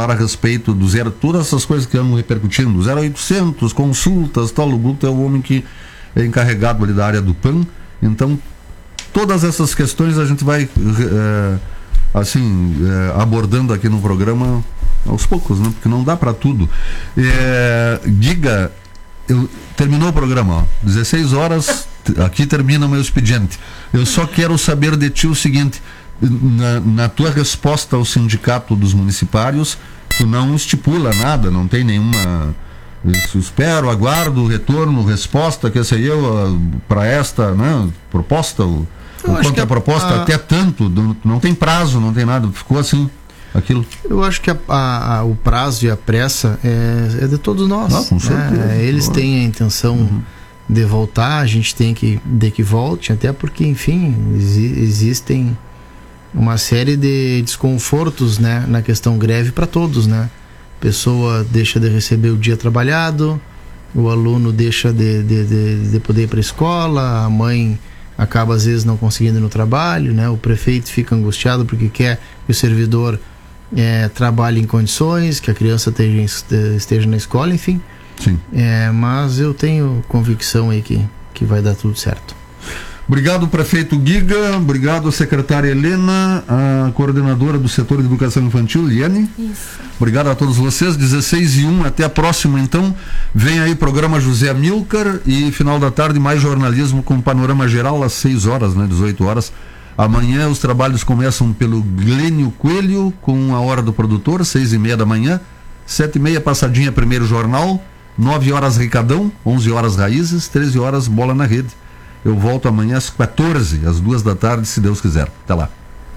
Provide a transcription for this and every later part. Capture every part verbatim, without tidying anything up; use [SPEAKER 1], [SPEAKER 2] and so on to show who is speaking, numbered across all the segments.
[SPEAKER 1] falar a respeito do zero, todas essas coisas que andam repercutindo, zero oitocentos, consultas, tal. O Guto é o homem que é encarregado ali da área do P A N. Então, todas essas questões a gente vai é, assim, é, abordando aqui no programa aos poucos, né? Porque não dá para tudo. É, diga, eu, terminou o programa, ó, dezesseis horas, aqui termina o meu expediente. Eu só quero saber de ti o seguinte: na, na tua resposta ao sindicato dos municipários, tu não estipula nada, não tem nenhuma. Eu espero, aguardo o retorno, resposta, que sei eu, para esta, né, proposta, o, o quanto a proposta, a... até tanto, não, não tem prazo, não tem nada, ficou assim, aquilo.
[SPEAKER 2] Eu acho que a, a, a, o prazo e a pressa é, é de todos nós. Ah, com certeza. Né? Eles claro. têm a intenção uhum. de voltar, a gente tem que, de que volte, até porque, enfim, exi- existem uma série de desconfortos, né, na questão greve para todos, né? A pessoa deixa de receber o dia trabalhado, o aluno deixa de, de, de, de poder ir para a escola, a mãe acaba às vezes não conseguindo ir no trabalho, né? O prefeito fica angustiado porque quer que o servidor é, trabalhe em condições, que a criança esteja, esteja na escola, enfim.
[SPEAKER 1] Sim.
[SPEAKER 2] É, mas eu tenho convicção aí que, que vai dar tudo certo.
[SPEAKER 1] Obrigado, prefeito Giga, obrigado, secretária Helena, a coordenadora do setor de educação infantil, Liane.
[SPEAKER 3] Isso.
[SPEAKER 1] Obrigado a todos vocês, dezesseis e um, até a próxima então. Vem aí programa José Amilcar e final da tarde mais jornalismo com panorama geral às seis horas, né, dezoito horas. Amanhã os trabalhos começam pelo Glênio Coelho com a Hora do Produtor, seis e meia da manhã, sete e meia passadinha primeiro jornal, nove horas Ricadão, onze horas Raízes, treze horas Bola na Rede. Eu volto amanhã às quatorze, às duas da tarde, se Deus quiser. Até lá.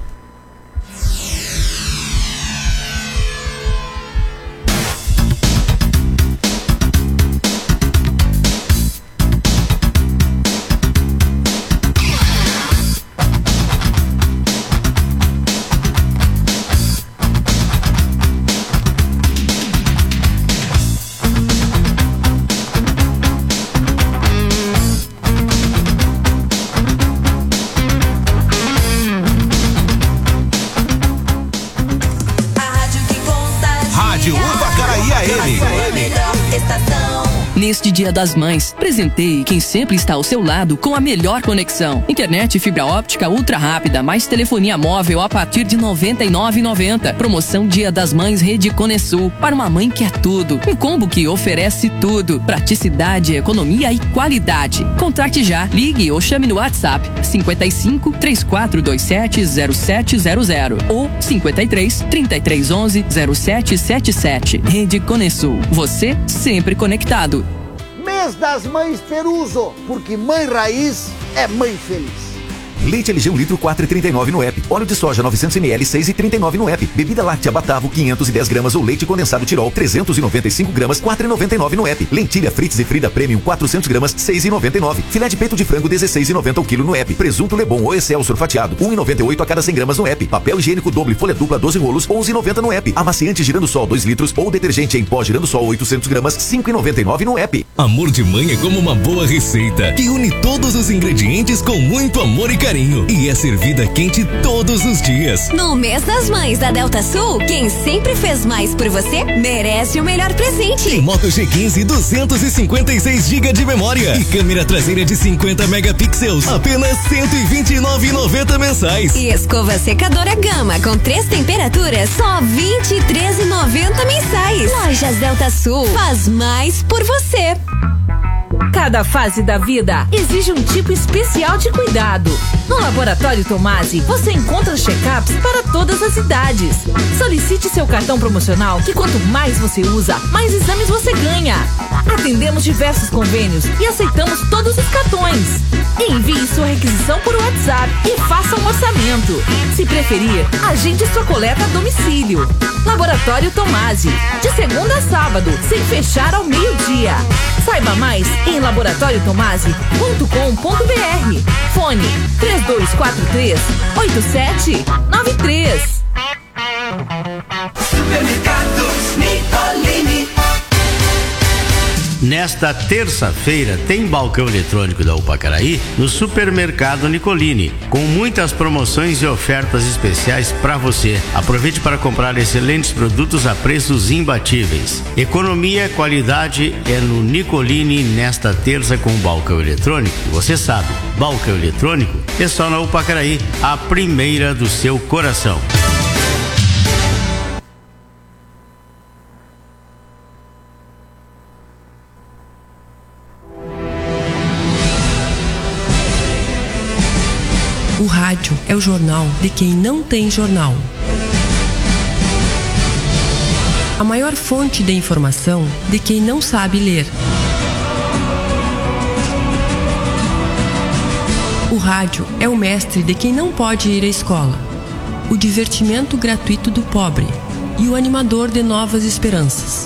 [SPEAKER 4] Neste Dia das Mães, presenteie quem sempre está ao seu lado com a melhor conexão. Internet fibra óptica ultra rápida, mais telefonia móvel a partir de noventa e nove reais e noventa centavos. Promoção Dia das Mães Rede Conesul. Para uma mãe que é tudo. Um combo que oferece tudo. Praticidade, economia e qualidade. Contrate já. Ligue ou chame no WhatsApp cinquenta e cinco, três quatro dois sete, zero sete zero zero ou cinquenta e três, trinta e três onze, zero sete sete sete. Rede Conesul. Você sempre conectado.
[SPEAKER 5] Mês das Mães Peruso, porque mãe raiz é mãe feliz.
[SPEAKER 6] Leite L G um litro, quatro reais e trinta e nove no app. Óleo de soja novecentos mililitros, seis reais e trinta e nove no app. Bebida láctea Batavo, quinhentos e dez gramas ou leite condensado Tirol, trezentos e noventa e cinco gramas, quatro reais e noventa e nove no app. Lentilha Fritz e Frida Premium, quatrocentas gramas, seis reais e noventa e nove. Filé de peito de frango, dezesseis reais e noventa o quilo no app. Presunto Lebon ou Excelsior fatiado, um real e noventa e oito a cada cem gramas no app. Papel higiênico doble folha dupla, doze rolos, onze reais e noventa no app. Amaciante Girando-Sol, dois litros ou detergente em pó Girando-Sol, oitocentas gramas, cinco reais e noventa e nove no app.
[SPEAKER 7] Amor de mãe é como uma boa receita que une todos os ingredientes com muito amor e carinho. E é servida quente todos os dias.
[SPEAKER 8] No mês das mães da Delta Sul, quem sempre fez mais por você merece o melhor presente.
[SPEAKER 7] Tem Moto G quinze duzentos e cinquenta e seis gigabytes de memória e câmera traseira de cinquenta megapixels, apenas cento e vinte e nove reais e noventa centavos mensais.
[SPEAKER 8] E escova secadora Gama com três temperaturas, só vinte e três reais e noventa centavos mensais. Lojas Delta Sul, faz mais por você.
[SPEAKER 9] Cada fase da vida exige um tipo especial de cuidado. No Laboratório Tomasi, você encontra check-ups para todas as idades. Solicite seu cartão promocional, que quanto mais você usa, mais exames você ganha. Atendemos diversos convênios e aceitamos todos os cartões. Envie sua requisição por WhatsApp e faça um orçamento. Se preferir, agende sua coleta a domicílio. Laboratório Tomasi, de segunda a sábado, sem fechar ao meio-dia. Saiba mais em laboratório tomasi ponto com ponto b r. Fone três dois quatro três, oito sete nove três.
[SPEAKER 10] Supermercados Nicolini.
[SPEAKER 3] Nesta terça-feira tem balcão eletrônico da Upacaraí no Supermercado Nicolini, com muitas promoções e ofertas especiais para você. Aproveite para comprar excelentes produtos a preços imbatíveis. Economia e qualidade é no Nicolini nesta terça com o balcão eletrônico. Você sabe, balcão eletrônico é só na Upacaraí, a primeira do seu coração.
[SPEAKER 10] O rádio é o jornal de quem não tem jornal. A maior fonte de informação de quem não sabe ler. O rádio é o mestre de quem não pode ir à escola. O divertimento gratuito do pobre e o animador de novas esperanças.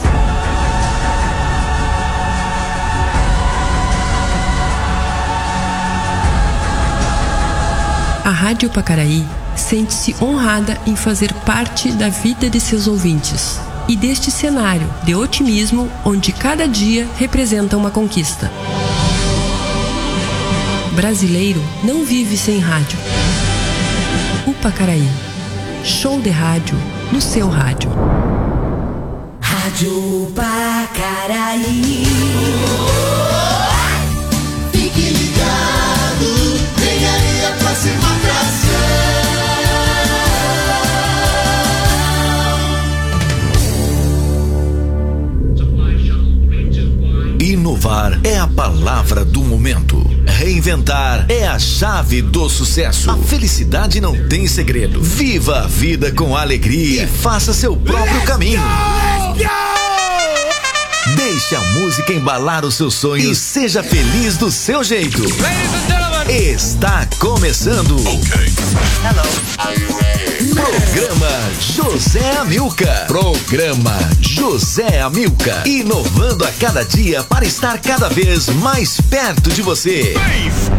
[SPEAKER 10] A Rádio Upacaraí sente-se honrada em fazer parte da vida de seus ouvintes e deste cenário de otimismo onde cada dia representa uma conquista. Brasileiro não vive sem rádio. Upacaraí. Show de rádio no seu rádio.
[SPEAKER 11] Rádio Upacaraí. Fique ligado, vem aí a próxima atração.
[SPEAKER 6] Inovar é a palavra do momento. Reinventar é a chave do sucesso. A felicidade não tem segredo. Viva a vida com alegria e faça seu próprio caminho. Deixe a música embalar os seus sonhos e seja feliz do seu jeito. Está começando. Okay. Programa José Amilcar. Programa José Amilcar. Inovando a cada dia para estar cada vez mais perto de você.